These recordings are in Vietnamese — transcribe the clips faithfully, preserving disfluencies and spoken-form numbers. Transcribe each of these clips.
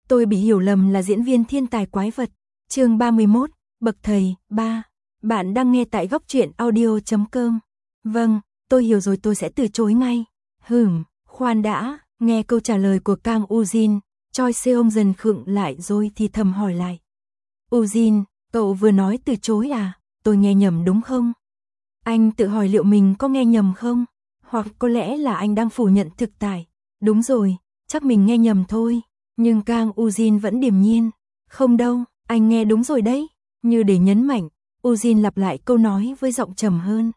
Tôi bị hiểu lầm là diễn viên thiên tài quái vật. Chương ba mươi mốt, bậc thầy, ba. Bạn đang nghe tại góc truyện audio chấm com. Vâng, tôi hiểu rồi, tôi sẽ từ chối ngay. Hửm, khoan đã, nghe câu trả lời của Kang Ujin, Choi Seong dần khựng lại rồi thì thầm hỏi lại. Ujin, cậu vừa nói từ chối à? Tôi nghe nhầm đúng không? Anh tự hỏi liệu mình có nghe nhầm không? Hoặc có lẽ là anh đang phủ nhận thực tại. Đúng rồi, chắc mình nghe nhầm thôi. Nhưng Kang Ujin vẫn điềm nhiên. Không đâu, anh nghe đúng rồi đấy. Như để nhấn mạnh, Ujin lặp lại câu nói với giọng trầm hơn.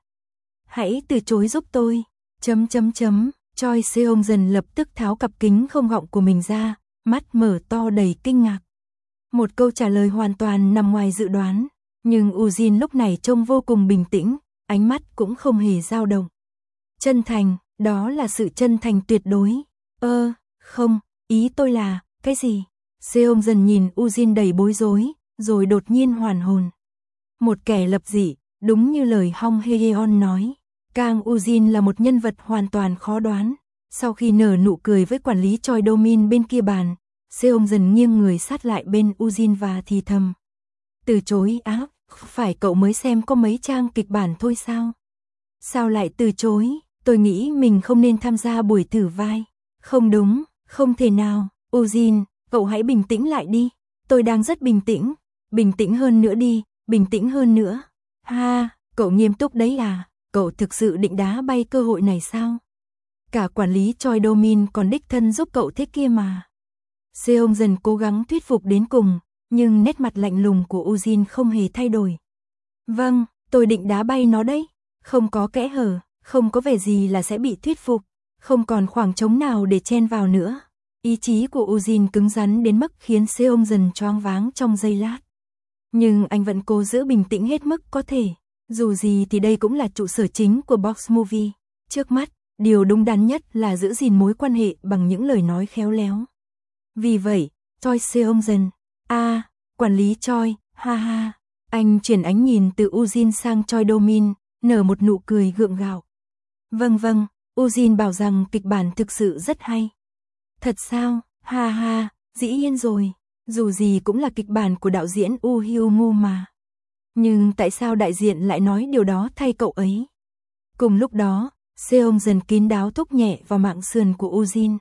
Hãy từ chối giúp tôi. Chấm chấm chấm, Choi Seong dần lập tức tháo cặp kính không gọng của mình ra, mắt mở to đầy kinh ngạc. Một câu trả lời hoàn toàn nằm ngoài dự đoán, nhưng Ujin lúc này trông vô cùng bình tĩnh, ánh mắt cũng không hề dao động. Chân thành, đó là sự chân thành tuyệt đối. Ơ, không, ý tôi là, cái gì? Seong dần nhìn Ujin đầy bối rối, rồi đột nhiên hoàn hồn. Một kẻ lập dị, đúng như lời Hong Hye-yeon nói. Kang Ujin là một nhân vật hoàn toàn khó đoán. Sau khi nở nụ cười với quản lý Choi Do-min bên kia bàn, Seong dần nghiêng người sát lại bên Ujin và thì thầm. Từ chối á, phải cậu mới xem có mấy trang kịch bản thôi sao? Sao lại từ chối? Tôi nghĩ mình không nên tham gia buổi thử vai. Không đúng, không thể nào. Ujin, cậu hãy bình tĩnh lại đi. Tôi đang rất bình tĩnh. Bình tĩnh hơn nữa đi, bình tĩnh hơn nữa. Ha, cậu nghiêm túc đấy à? Cậu thực sự định đá bay cơ hội này sao? Cả quản lý Choi Do-min còn đích thân giúp cậu thế kia mà. Seong dần cố gắng thuyết phục đến cùng, nhưng nét mặt lạnh lùng của Ujin không hề thay đổi. Vâng, tôi định đá bay nó đấy. Không có kẽ hở, không có vẻ gì là sẽ bị thuyết phục, không còn khoảng trống nào để chen vào nữa. Ý chí của Ujin cứng rắn đến mức khiến Seong dần choáng váng trong giây lát. Nhưng anh vẫn cố giữ bình tĩnh hết mức có thể. Dù gì thì đây cũng là trụ sở chính của Box Movie. Trước mắt, điều đúng đắn nhất là giữ gìn mối quan hệ bằng những lời nói khéo léo. Vì vậy, Choi Seong dần, a, quản lý Choi, ha ha. Anh chuyển ánh nhìn từ Ujin sang Choi Do-min, nở một nụ cười gượng gạo. Vâng vâng, Ujin bảo rằng kịch bản thực sự rất hay. Thật sao? Ha ha, dĩ nhiên rồi. Dù gì cũng là kịch bản của đạo diễn Woo Hyun-woo mà. Nhưng tại sao đại diện lại nói điều đó thay cậu ấy? Cùng lúc đó, Seong dần kín đáo thúc nhẹ vào mạng sườn của Ujin.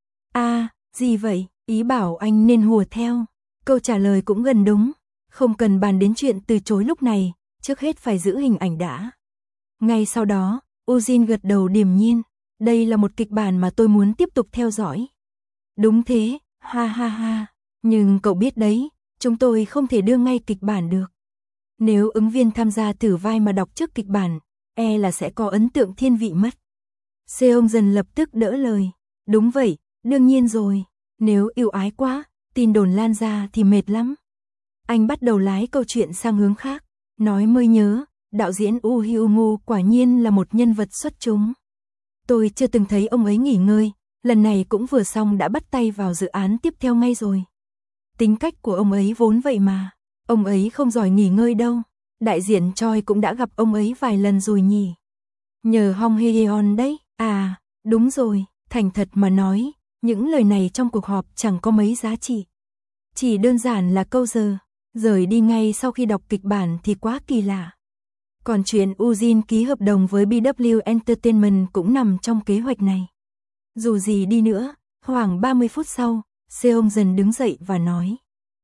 A, gì vậy? Ý bảo anh nên hùa theo. Câu trả lời cũng gần đúng. Không cần bàn đến chuyện từ chối lúc này, trước hết phải giữ hình ảnh đã. Ngay sau đó, Ujin gật đầu điềm nhiên. Đây là một kịch bản mà tôi muốn tiếp tục theo dõi. Đúng thế, ha ha ha. Nhưng cậu biết đấy, chúng tôi không thể đưa ngay kịch bản được. Nếu ứng viên tham gia thử vai mà đọc trước kịch bản, e là sẽ có ấn tượng thiên vị mất. Seong dần lập tức đỡ lời. Đúng vậy, đương nhiên rồi. Nếu ưu ái quá, tin đồn lan ra thì mệt lắm. Anh bắt đầu lái câu chuyện sang hướng khác. Nói mới nhớ, đạo diễn Woo Hyun-woo quả nhiên là một nhân vật xuất chúng. Tôi chưa từng thấy ông ấy nghỉ ngơi, lần này cũng vừa xong đã bắt tay vào dự án tiếp theo ngay rồi. Tính cách của ông ấy vốn vậy mà, ông ấy không giỏi nghỉ ngơi đâu. Đại diện Choi cũng đã gặp ông ấy vài lần rồi nhỉ. Nhờ Hong Hye-yeon đấy. À, đúng rồi, thành thật mà nói, những lời này trong cuộc họp chẳng có mấy giá trị. Chỉ đơn giản là câu giờ, rời đi ngay sau khi đọc kịch bản thì quá kỳ lạ. Còn chuyện Ujin ký hợp đồng với bê vê kép Entertainment cũng nằm trong kế hoạch này. Dù gì đi nữa, khoảng ba mươi phút sau, Seong dần đứng dậy và nói.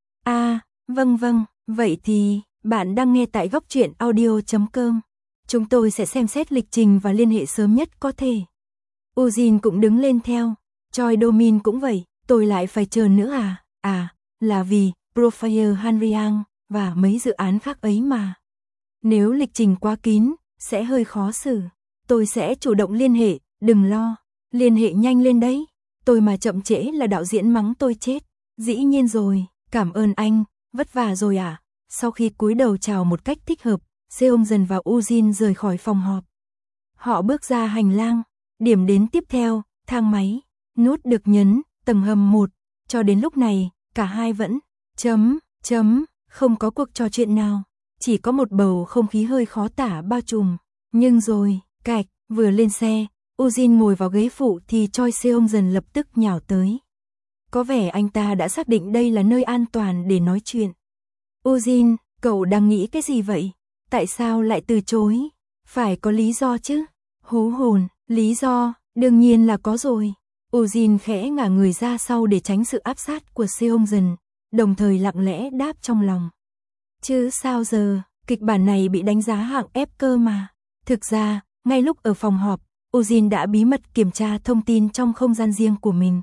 À, vâng vâng, vậy thì, bạn đang nghe tại góc truyện audio chấm com. Chúng tôi sẽ xem xét lịch trình và liên hệ sớm nhất có thể. Ujin cũng đứng lên theo, Choi Do-min cũng vậy, tôi lại phải chờ nữa à? À, là vì Profile Hanriang và mấy dự án khác ấy mà. Nếu lịch trình quá kín, sẽ hơi khó xử. Tôi sẽ chủ động liên hệ, đừng lo. Liên hệ nhanh lên đấy. Tôi mà chậm trễ là đạo diễn mắng tôi chết. Dĩ nhiên rồi, cảm ơn anh, vất vả rồi à? Sau khi cúi đầu chào một cách thích hợp, Seong dần và Ujin rời khỏi phòng họp. Họ bước ra hành lang, điểm đến tiếp theo, thang máy, nút được nhấn, tầng hầm một. Cho đến lúc này, cả hai vẫn chấm, chấm, không có cuộc trò chuyện nào. Chỉ có một bầu không khí hơi khó tả bao trùm. Nhưng rồi, cạch, vừa lên xe, Ujin ngồi vào ghế phụ thì Choi Seong dần lập tức nhào tới. Có vẻ anh ta đã xác định đây là nơi an toàn để nói chuyện. Ujin, cậu đang nghĩ cái gì vậy? Tại sao lại từ chối? Phải có lý do chứ? Hú hồn, lý do, đương nhiên là có rồi. Ujin khẽ ngả người ra sau để tránh sự áp sát của Seongjeon, đồng thời lặng lẽ đáp trong lòng. Chứ sao giờ, kịch bản này bị đánh giá hạng F cơ mà. Thực ra, ngay lúc ở phòng họp, Ujin đã bí mật kiểm tra thông tin trong không gian riêng của mình.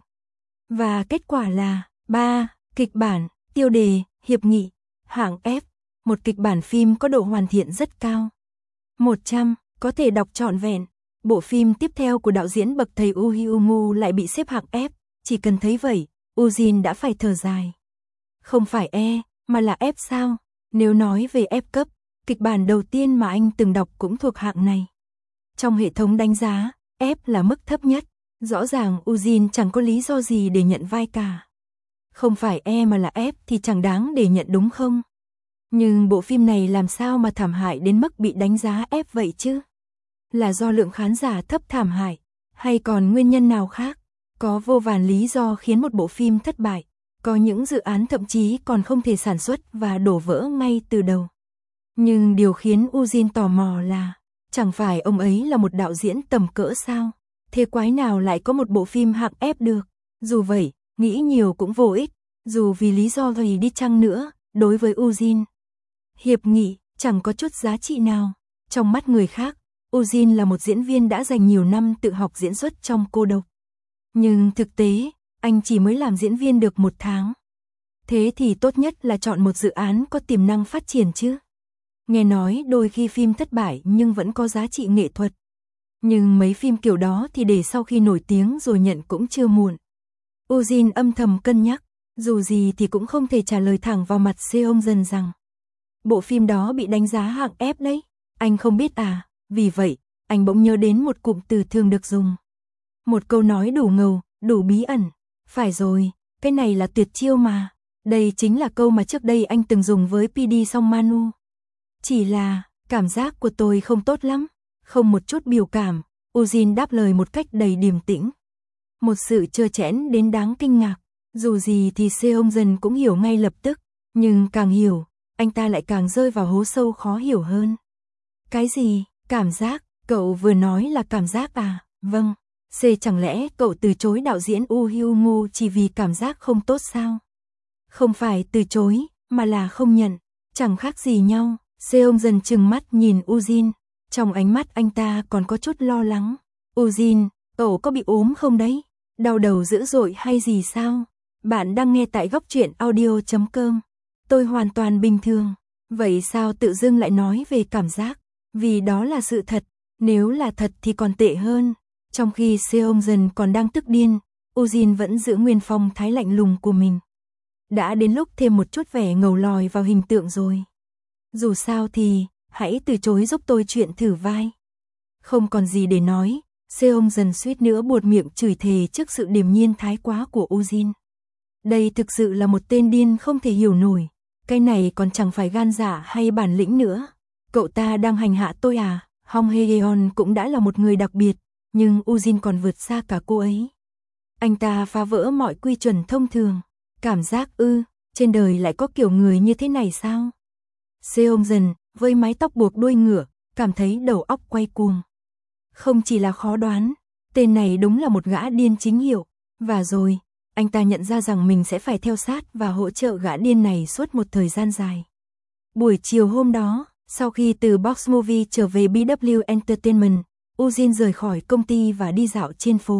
Và kết quả là ba. Kịch bản, tiêu đề, hiệp nghị, hạng F, một kịch bản phim có độ hoàn thiện rất cao. một trăm, có thể đọc trọn vẹn. Bộ phim tiếp theo của đạo diễn bậc thầy Woo Hyun-woo lại bị xếp hạng F, chỉ cần thấy vậy, Ujin đã phải thở dài. Không phải E, mà là F sao? Nếu nói về F cấp, kịch bản đầu tiên mà anh từng đọc cũng thuộc hạng này. Trong hệ thống đánh giá, F là mức thấp nhất. Rõ ràng Ujin chẳng có lý do gì để nhận vai cả. Không phải E mà là F thì chẳng đáng để nhận đúng không? Nhưng bộ phim này làm sao mà thảm hại đến mức bị đánh giá F vậy chứ? Là do lượng khán giả thấp thảm hại, hay còn nguyên nhân nào khác? Có vô vàn lý do khiến một bộ phim thất bại, có những dự án thậm chí còn không thể sản xuất và đổ vỡ ngay từ đầu. Nhưng điều khiến Ujin tò mò là, chẳng phải ông ấy là một đạo diễn tầm cỡ sao? Thế quái nào lại có một bộ phim hạng F được? Dù vậy, nghĩ nhiều cũng vô ích, dù vì lý do gì đi chăng nữa, đối với Ujin. Hiệp nghị, chẳng có chút giá trị nào. Trong mắt người khác, Ujin là một diễn viên đã dành nhiều năm tự học diễn xuất trong cô độc. Nhưng thực tế, anh chỉ mới làm diễn viên được một tháng. Thế thì tốt nhất là chọn một dự án có tiềm năng phát triển chứ. Nghe nói đôi khi phim thất bại nhưng vẫn có giá trị nghệ thuật. Nhưng mấy phim kiểu đó thì để sau khi nổi tiếng rồi nhận cũng chưa muộn. Ujin âm thầm cân nhắc, dù gì thì cũng không thể trả lời thẳng vào mặt Seongjeon rằng bộ phim đó bị đánh giá hạng F đấy. Anh không biết à, vì vậy, anh bỗng nhớ đến một cụm từ thường được dùng. Một câu nói đủ ngầu, đủ bí ẩn. Phải rồi, cái này là tuyệt chiêu mà. Đây chính là câu mà trước đây anh từng dùng với pê đê Song Manu. Chỉ là, cảm giác của tôi không tốt lắm. Không một chút biểu cảm, Ujin đáp lời một cách đầy điềm tĩnh. Một sự trơ trẽn đến đáng kinh ngạc. Dù gì thì Seongjeon cũng hiểu ngay lập tức, nhưng càng hiểu, anh ta lại càng rơi vào hố sâu khó hiểu hơn. Cái gì? Cảm giác? Cậu vừa nói là cảm giác à? Vâng. C chẳng lẽ cậu từ chối đạo diễn Woo Hyun-woo chỉ vì cảm giác không tốt sao? Không phải từ chối, mà là không nhận. Chẳng khác gì nhau. Seongjeon trừng mắt nhìn Ujin. Trong ánh mắt anh ta còn có chút lo lắng. Ujin, cậu có bị ốm không đấy? Đau đầu dữ dội hay gì sao? Bạn đang nghe tại góc truyện audio chấm com. Tôi hoàn toàn bình thường. Vậy sao tự dưng lại nói về cảm giác? Vì đó là sự thật. Nếu là thật thì còn tệ hơn. Trong khi Seongjeon còn đang tức điên, Ujin vẫn giữ nguyên phong thái lạnh lùng của mình. Đã đến lúc thêm một chút vẻ ngầu lòi vào hình tượng rồi. Dù sao thì, hãy từ chối giúp tôi chuyện thử vai. Không còn gì để nói, Seongjeon suýt nữa buột miệng chửi thề trước sự điềm nhiên thái quá của Ujin. Đây thực sự là một tên điên không thể hiểu nổi. Cái này còn chẳng phải gan dạ hay bản lĩnh nữa. Cậu ta đang hành hạ tôi à? Hong Hye-yeon cũng đã là một người đặc biệt, nhưng Ujin còn vượt xa cả cô ấy. Anh ta phá vỡ mọi quy chuẩn thông thường. Cảm giác ư, trên đời lại có kiểu người như thế này sao? Seongjeon, với mái tóc buộc đuôi ngựa, cảm thấy đầu óc quay cuồng. Không chỉ là khó đoán, tên này đúng là một gã điên chính hiệu. Và rồi, anh ta nhận ra rằng mình sẽ phải theo sát và hỗ trợ gã điên này suốt một thời gian dài. Buổi chiều hôm đó, sau khi từ Box Movie trở về bê vê kép Entertainment, Ujin rời khỏi công ty và đi dạo trên phố.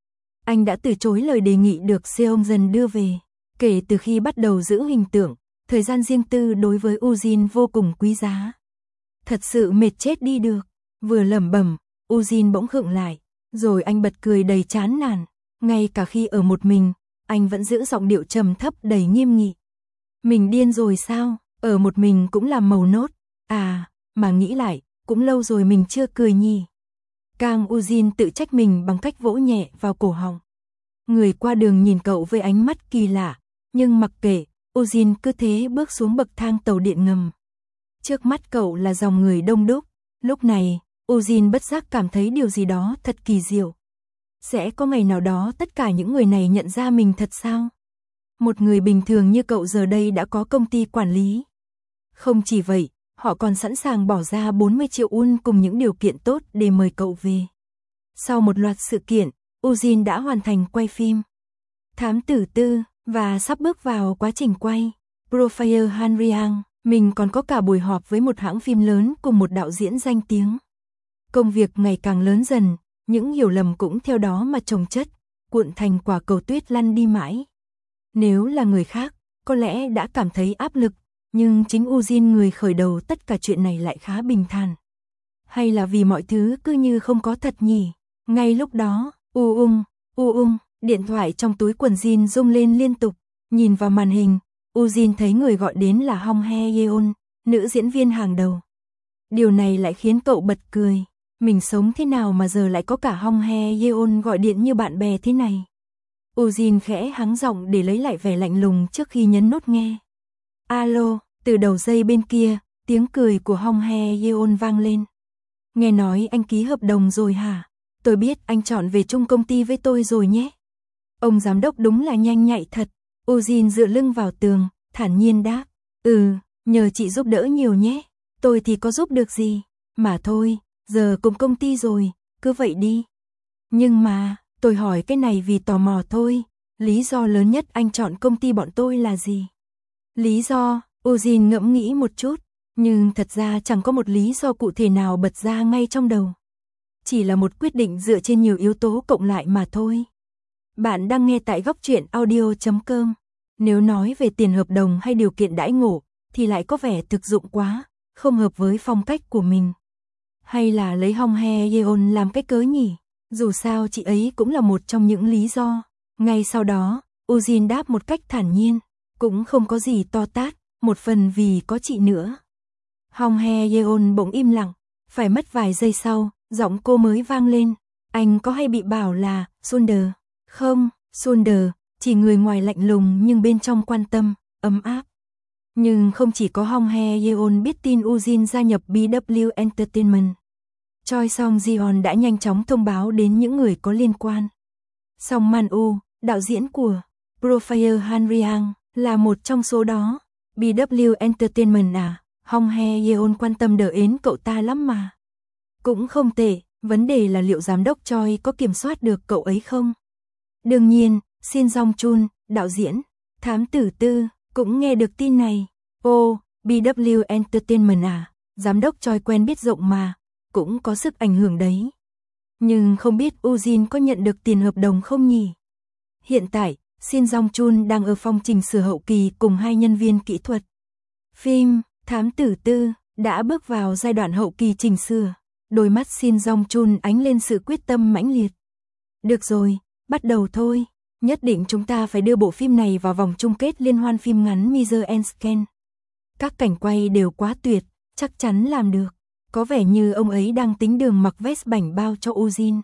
Anh đã từ chối lời đề nghị được Seongjeon đưa về. Kể từ khi bắt đầu giữ hình tượng, thời gian riêng tư đối với Ujin vô cùng quý giá. Thật sự mệt chết đi được. Vừa lẩm bẩm, Ujin bỗng khựng lại, rồi anh bật cười đầy chán nản. Ngay cả khi ở một mình, anh vẫn giữ giọng điệu trầm thấp đầy nghiêm nghị. Mình điên rồi sao? Ở một mình cũng làm màu nốt. À, mà nghĩ lại, cũng lâu rồi mình chưa cười nhỉ. Kang Ujin tự trách mình bằng cách vỗ nhẹ vào cổ họng. Người qua đường nhìn cậu với ánh mắt kỳ lạ, nhưng mặc kệ, Ujin cứ thế bước xuống bậc thang tàu điện ngầm. Trước mắt cậu là dòng người đông đúc. Lúc này, Ujin bất giác cảm thấy điều gì đó thật kỳ diệu. Sẽ có ngày nào đó tất cả những người này nhận ra mình thật sao? Một người bình thường như cậu giờ đây đã có công ty quản lý. Không chỉ vậy, họ còn sẵn sàng bỏ ra bốn mươi triệu won cùng những điều kiện tốt để mời cậu về. Sau một loạt sự kiện, Ujin đã hoàn thành quay phim Thám Tử Tư và sắp bước vào quá trình quay Profile Hanriang. Mình còn có cả buổi họp với một hãng phim lớn cùng một đạo diễn danh tiếng. Công việc ngày càng lớn dần, những hiểu lầm cũng theo đó mà chồng chất, cuộn thành quả cầu tuyết lăn đi mãi. Nếu là người khác, có lẽ đã cảm thấy áp lực, nhưng chính Ujin người khởi đầu tất cả chuyện này lại khá bình thản. Hay là vì mọi thứ cứ như không có thật nhỉ? Ngay lúc đó, u ung, u ung, điện thoại trong túi quần jean rung lên liên tục, nhìn vào màn hình, Ujin thấy người gọi đến là Hong Hae Yeon, nữ diễn viên hàng đầu. Điều này lại khiến cậu bật cười, mình sống thế nào mà giờ lại có cả Hong Hae Yeon gọi điện như bạn bè thế này. Ujin khẽ hắng giọng để lấy lại vẻ lạnh lùng trước khi nhấn nút nghe. Alo, từ đầu dây bên kia, tiếng cười của Hong Hae Yeon vang lên. Nghe nói anh ký hợp đồng rồi hả? Tôi biết anh chọn về chung công ty với tôi rồi nhé. Ông giám đốc đúng là nhanh nhạy thật. Ujin dựa lưng vào tường, thản nhiên đáp. Ừ, nhờ chị giúp đỡ nhiều nhé. Tôi thì có giúp được gì. Mà thôi, giờ cùng công ty rồi, cứ vậy đi. Nhưng mà, tôi hỏi cái này vì tò mò thôi. Lý do lớn nhất anh chọn công ty bọn tôi là gì? Lý do, Ujin ngẫm nghĩ một chút. Nhưng thật ra chẳng có một lý do cụ thể nào bật ra ngay trong đầu. Chỉ là một quyết định dựa trên nhiều yếu tố cộng lại mà thôi. Bạn đang nghe tại góc truyện audio chấm com. Nếu nói về tiền hợp đồng hay điều kiện đãi ngộ, thì lại có vẻ thực dụng quá, không hợp với phong cách của mình. Hay là lấy Hong Hae Yeon làm cái cớ nhỉ? Dù sao chị ấy cũng là một trong những lý do. Ngay sau đó, Ujin đáp một cách thản nhiên, cũng không có gì to tát, một phần vì có chị nữa. Hong Hae Yeon bỗng im lặng, phải mất vài giây sau, giọng cô mới vang lên. Anh có hay bị bảo là Sunder? Không, Sunder, chỉ người ngoài lạnh lùng nhưng bên trong quan tâm, ấm áp. Nhưng không chỉ có Hong Hae Yeon biết tin Ujin gia nhập bê vê Entertainment. Choi Song Jeon đã nhanh chóng thông báo đến những người có liên quan. Song Man U, đạo diễn của Profile Hanriang, là một trong số đó. bê vê Entertainment à, Hong Hae Yeon quan tâm đỡ ến cậu ta lắm mà. Cũng không tệ, vấn đề là liệu giám đốc Choi có kiểm soát được cậu ấy không? Đương nhiên, Shin Jong Chun, đạo diễn Thám Tử Tư, cũng nghe được tin này. Ô, bê vê Entertainment à, giám đốc Choi quen biết rộng mà, cũng có sức ảnh hưởng đấy. Nhưng không biết Ujin có nhận được tiền hợp đồng không nhỉ? Hiện tại, Shin Jong Chun đang ở phòng chỉnh sửa hậu kỳ cùng hai nhân viên kỹ thuật. Phim Thám Tử Tư đã bước vào giai đoạn hậu kỳ chỉnh sửa. Đôi mắt Shin Jong Chun ánh lên sự quyết tâm mãnh liệt. Được rồi, bắt đầu thôi. Nhất định chúng ta phải đưa bộ phim này vào vòng chung kết liên hoan phim ngắn Mother and Scan. Các cảnh quay đều quá tuyệt, chắc chắn làm được. Có vẻ như ông ấy đang tính đường mặc vest bảnh bao cho Ujin.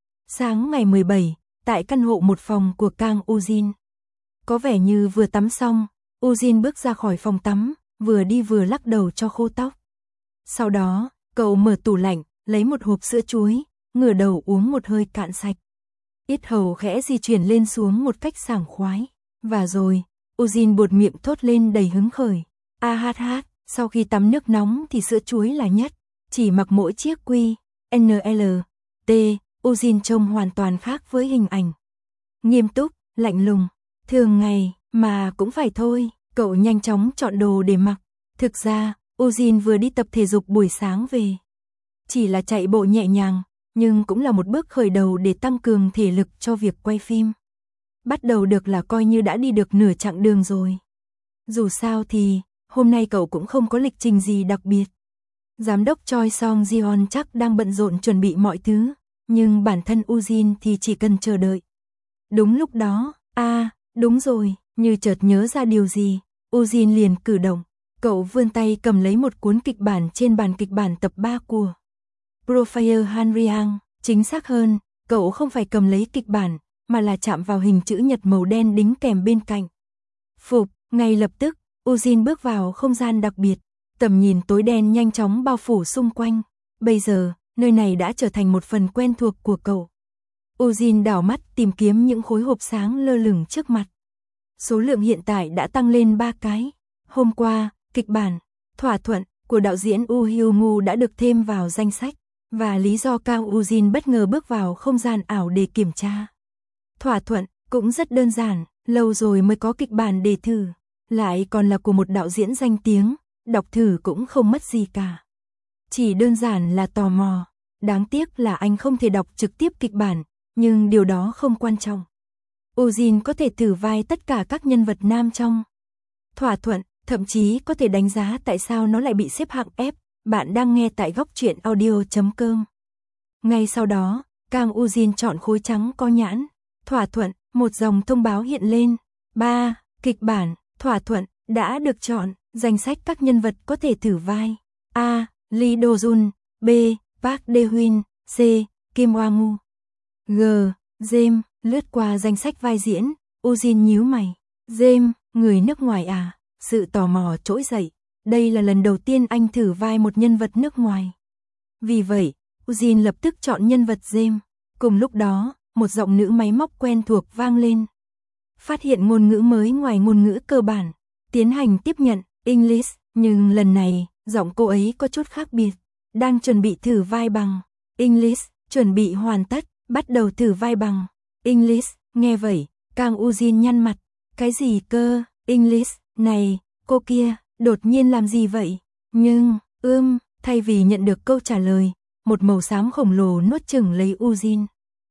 Sáng ngày mười bảy, tại căn hộ một phòng của Kang Ujin. Có vẻ như vừa tắm xong, Ujin bước ra khỏi phòng tắm, vừa đi vừa lắc đầu cho khô tóc. Sau đó, cậu mở tủ lạnh, lấy một hộp sữa chuối, ngửa đầu uống một hơi cạn sạch. Yết hầu khẽ di chuyển lên xuống một cách sảng khoái. Và rồi, Ujin buột miệng thốt lên đầy hứng khởi. A hát hát, sau khi tắm nước nóng thì sữa chuối là nhất. Chỉ mặc mỗi chiếc quy, en lờ, T, Ujin trông hoàn toàn khác với hình ảnh. Nghiêm túc, lạnh lùng, thường ngày, mà cũng phải thôi, cậu nhanh chóng chọn đồ để mặc. Thực ra, Ujin vừa đi tập thể dục buổi sáng về. Chỉ là chạy bộ nhẹ nhàng, nhưng cũng là một bước khởi đầu để tăng cường thể lực cho việc quay phim. Bắt đầu được là coi như đã đi được nửa chặng đường rồi. Dù sao thì, hôm nay cậu cũng không có lịch trình gì đặc biệt. Giám đốc Choi Song Jeon chắc đang bận rộn chuẩn bị mọi thứ, nhưng bản thân Ujin thì chỉ cần chờ đợi. Đúng lúc đó, a, à, đúng rồi, như chợt nhớ ra điều gì, Ujin liền cử động. Cậu vươn tay cầm lấy một cuốn kịch bản trên bàn kịch bản tập ba của Profile Hanriang. Chính xác hơn, cậu không phải cầm lấy kịch bản, mà là chạm vào hình chữ nhật màu đen đính kèm bên cạnh. Phục, ngay lập tức, Ujin bước vào không gian đặc biệt. Tầm nhìn tối đen nhanh chóng bao phủ xung quanh. Bây giờ, nơi này đã trở thành một phần quen thuộc của cậu. Ujin đảo mắt tìm kiếm những khối hộp sáng lơ lửng trước mặt. Số lượng hiện tại đã tăng lên ba cái. Hôm qua, kịch bản, thỏa thuận của đạo diễn Woo Hyung-woo đã được thêm vào danh sách, và lý do Kang Ujin bất ngờ bước vào không gian ảo để kiểm tra. Thỏa thuận cũng rất đơn giản, lâu rồi mới có kịch bản để thử, lại còn là của một đạo diễn danh tiếng, đọc thử cũng không mất gì cả. Chỉ đơn giản là tò mò, đáng tiếc là anh không thể đọc trực tiếp kịch bản, nhưng điều đó không quan trọng. Ujin có thể thử vai tất cả các nhân vật nam trong thỏa thuận, thậm chí có thể đánh giá tại sao nó lại bị xếp hạng F. Bạn đang nghe tại góc truyện audio chấm com. Ngay sau đó, Kang Ujin chọn khối trắng có nhãn thỏa thuận, một dòng thông báo hiện lên. ba. Kịch bản, thỏa thuận, đã được chọn, danh sách các nhân vật có thể thử vai. A. Lee Do Jun. B. Park De Hyun. C. Kim Hwa Gu. G. James, lướt qua danh sách vai diễn, Ujin nhíu mày. James, người nước ngoài à? Sự tò mò trỗi dậy. Đây là lần đầu tiên anh thử vai một nhân vật nước ngoài. Vì vậy, Ujin lập tức chọn nhân vật James. Cùng lúc đó, một giọng nữ máy móc quen thuộc vang lên. Phát hiện ngôn ngữ mới ngoài ngôn ngữ cơ bản. Tiến hành tiếp nhận, English, nhưng lần này, giọng cô ấy có chút khác biệt. Đang chuẩn bị thử vai bằng English, chuẩn bị hoàn tất, bắt đầu thử vai bằng English. Nghe vậy, Kang Ujin nhăn mặt. Cái gì cơ, English, này, cô kia, đột nhiên làm gì vậy? Nhưng, ưm, thay vì nhận được câu trả lời, một màu xám khổng lồ nuốt chửng lấy Ujin.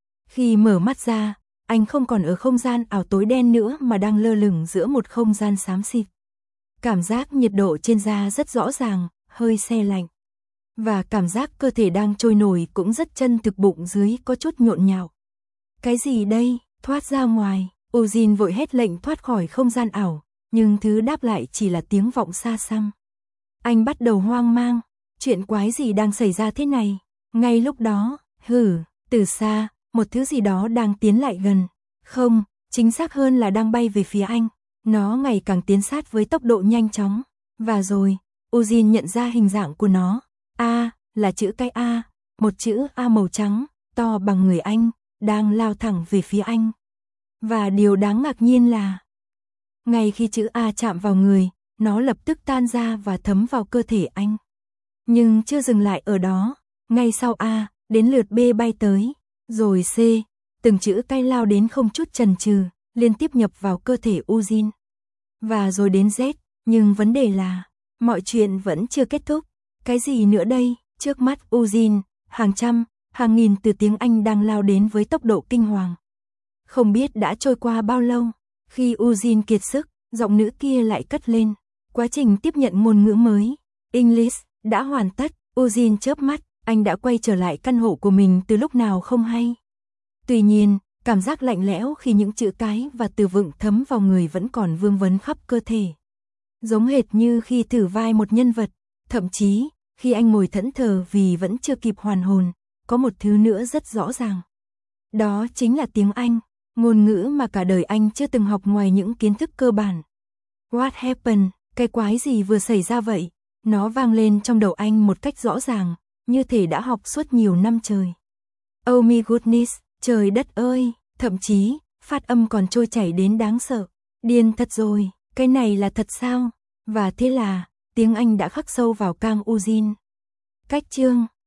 Khi mở mắt ra, anh không còn ở không gian ảo tối đen nữa mà đang lơ lửng giữa một không gian xám xịt. Cảm giác nhiệt độ trên da rất rõ ràng, hơi se lạnh. Và cảm giác cơ thể đang trôi nổi cũng rất chân thực, bụng dưới có chút nhộn nhạo. Cái gì đây? Thoát ra ngoài, Ujin vội hét lệnh thoát khỏi không gian ảo, nhưng thứ đáp lại chỉ là tiếng vọng xa xăm. Anh bắt đầu hoang mang, chuyện quái gì đang xảy ra thế này? Ngay lúc đó, hử, từ xa, một thứ gì đó đang tiến lại gần. Không, chính xác hơn là đang bay về phía anh. Nó ngày càng tiến sát với tốc độ nhanh chóng. Và rồi, Ujin nhận ra hình dạng của nó. A, là chữ cái A, một chữ A màu trắng, to bằng người anh, đang lao thẳng về phía anh. Và điều đáng ngạc nhiên là, ngay khi chữ A chạm vào người, nó lập tức tan ra và thấm vào cơ thể anh. Nhưng chưa dừng lại ở đó, ngay sau A, đến lượt B bay tới, rồi C, từng chữ cái lao đến không chút chần chừ, liên tiếp nhập vào cơ thể Ujin. Và rồi đến Z, nhưng vấn đề là, mọi chuyện vẫn chưa kết thúc. Cái gì nữa đây? Trước mắt Ujin, hàng trăm, hàng nghìn từ tiếng Anh đang lao đến với tốc độ kinh hoàng. Không biết đã trôi qua bao lâu, khi Ujin kiệt sức, giọng nữ kia lại cất lên. Quá trình tiếp nhận ngôn ngữ mới, English, đã hoàn tất. Ujin chớp mắt, anh đã quay trở lại căn hộ của mình từ lúc nào không hay. Tuy nhiên, cảm giác lạnh lẽo khi những chữ cái và từ vựng thấm vào người vẫn còn vương vấn khắp cơ thể. Giống hệt như khi thử vai một nhân vật, thậm chí, khi anh ngồi thẫn thờ vì vẫn chưa kịp hoàn hồn, có một thứ nữa rất rõ ràng. Đó chính là tiếng Anh, ngôn ngữ mà cả đời anh chưa từng học ngoài những kiến thức cơ bản. What happened? Cái quái gì vừa xảy ra vậy? Nó vang lên trong đầu anh một cách rõ ràng, như thể đã học suốt nhiều năm trời. Oh my goodness, trời đất ơi, thậm chí, phát âm còn trôi chảy đến đáng sợ. Điên thật rồi, cái này là thật sao? Và thế là, tiếng Anh đã khắc sâu vào Kang Ujin. Cách chương